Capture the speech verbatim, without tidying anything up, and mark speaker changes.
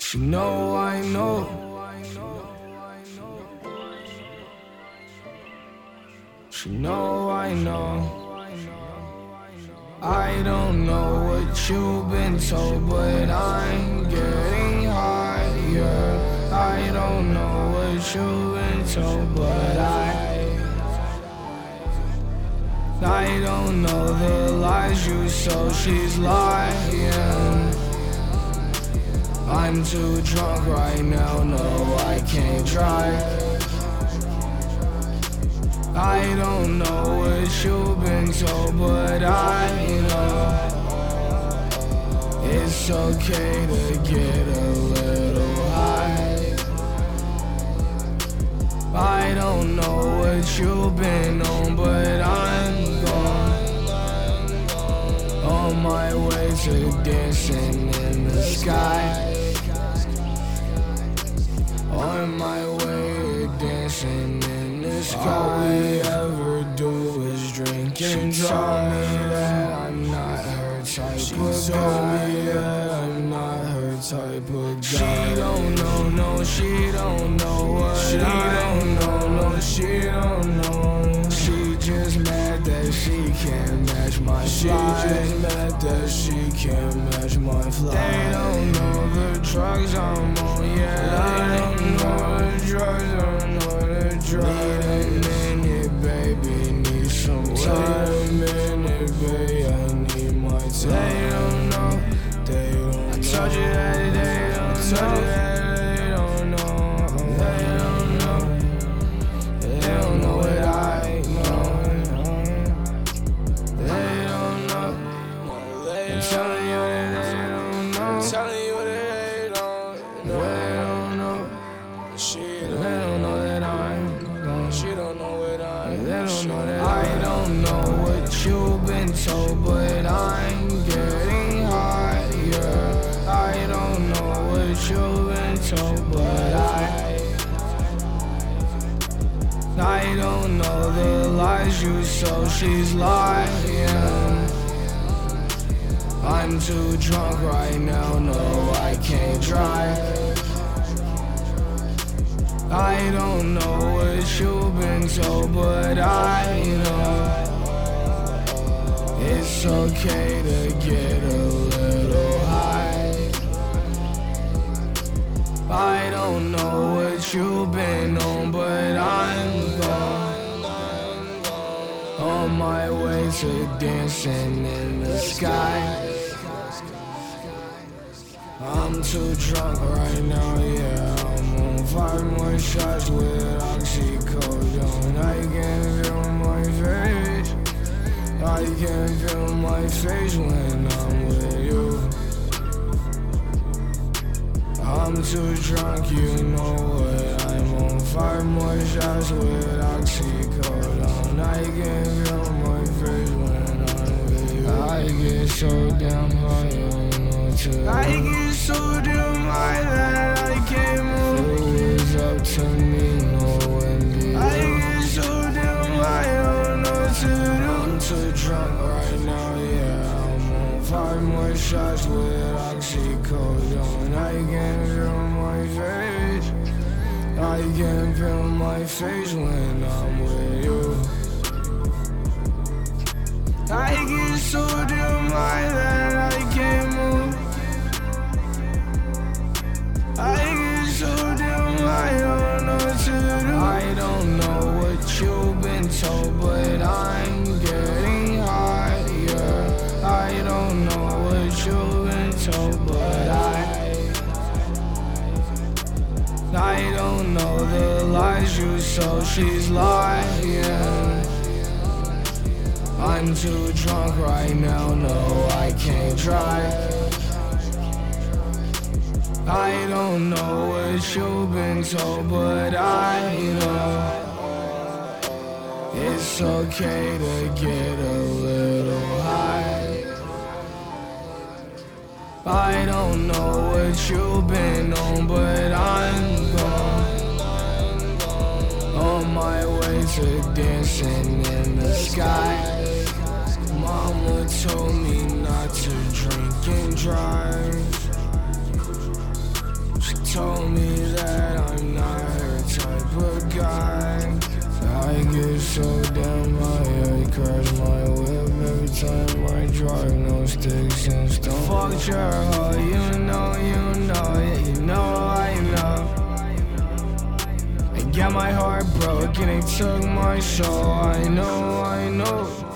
Speaker 1: She know I know. She know I know. I don't know what you've been told, but I'm getting higher. I don't know what you've been told, but I I don't know the lies you sold, she's lying. I'm too drunk right now, no, I can't drive. I don't know what you've been told, but I know it's okay to get a little high. I don't know what you've been on, but I'm gone, on my way to dancing in the sky. On my way to dancing in the sky. All we ever do is drink and She
Speaker 2: told
Speaker 1: drive.
Speaker 2: me that I'm not her type
Speaker 1: She
Speaker 2: of guy.
Speaker 1: told me
Speaker 2: that I'm not her type of guy.
Speaker 1: She don't know, no, she don't know what
Speaker 2: She
Speaker 1: I
Speaker 2: don't know, no, she don't know.
Speaker 1: She just mad that she can't match my
Speaker 2: She
Speaker 1: fly.
Speaker 2: just mad that she can't match my fly.
Speaker 1: They don't know the drugs I'm on, yeah.
Speaker 2: They don't know the drugs, don't know the drugs.
Speaker 1: Need a minute, baby, need some
Speaker 2: Wait
Speaker 1: time.
Speaker 2: a minute, babe, I need my time.
Speaker 1: They don't know,
Speaker 2: They don't know.
Speaker 1: I told you that they don't
Speaker 2: I told
Speaker 1: know.
Speaker 2: you that they don't know.
Speaker 1: They don't know, they don't know what I know. They don't know, I'm telling you that they don't know.
Speaker 2: Telling you that they don't know.
Speaker 1: They don't know,
Speaker 2: She
Speaker 1: they
Speaker 2: don't,
Speaker 1: don't know that I'm gone.
Speaker 2: she don't know what I
Speaker 1: They don't know that I don't know what you've been told, but I'm getting higher. I don't know what you've been told, but I I don't know the lies you sold, she's lying. I'm too drunk right now, no, I can't drive. I don't know what you've been told, but I know it's okay to get a little high. I don't know what you've been on, but I'm gone, on my way to dancing in the sky. I'm too drunk right now, yeah. I'm on five more shots with oxycodone. I can feel my face. I can feel my face when I'm with you. I'm too drunk, you know what. I'm on five more shots with oxycodone. I can feel my face when I'm with you. I get so damn high, I don't know what to do. I get so damn high that I can't move. It was up to me, no one did. I get so damn high, I don't know what to do. I'm too drunk right now, yeah. I'm on five more shots with oxycodone. I can feel my face. I can feel my face when I'm with you. I get so damn high that I can't move. I get so damn high, I don't know what to do. I don't know what you've been told, but I'm getting higher. I don't know what you've been told, but I I don't know the lies you sold, she's lying. I'm too drunk right now, no, I can't drive. I don't know what you've been told, but I know it's okay to get a little high. I don't know what you've been on, but I'm gone, on my way to dancing in the sky. Mama told me not to drink and drive. told me that I'm not her type of guy. I get so damn high, I crash my whip every time I drive. No sticks and stones. Fuck your hoe, you know, you know, yeah, you know, I know. I got my heart broke and they took my soul. I know, I know.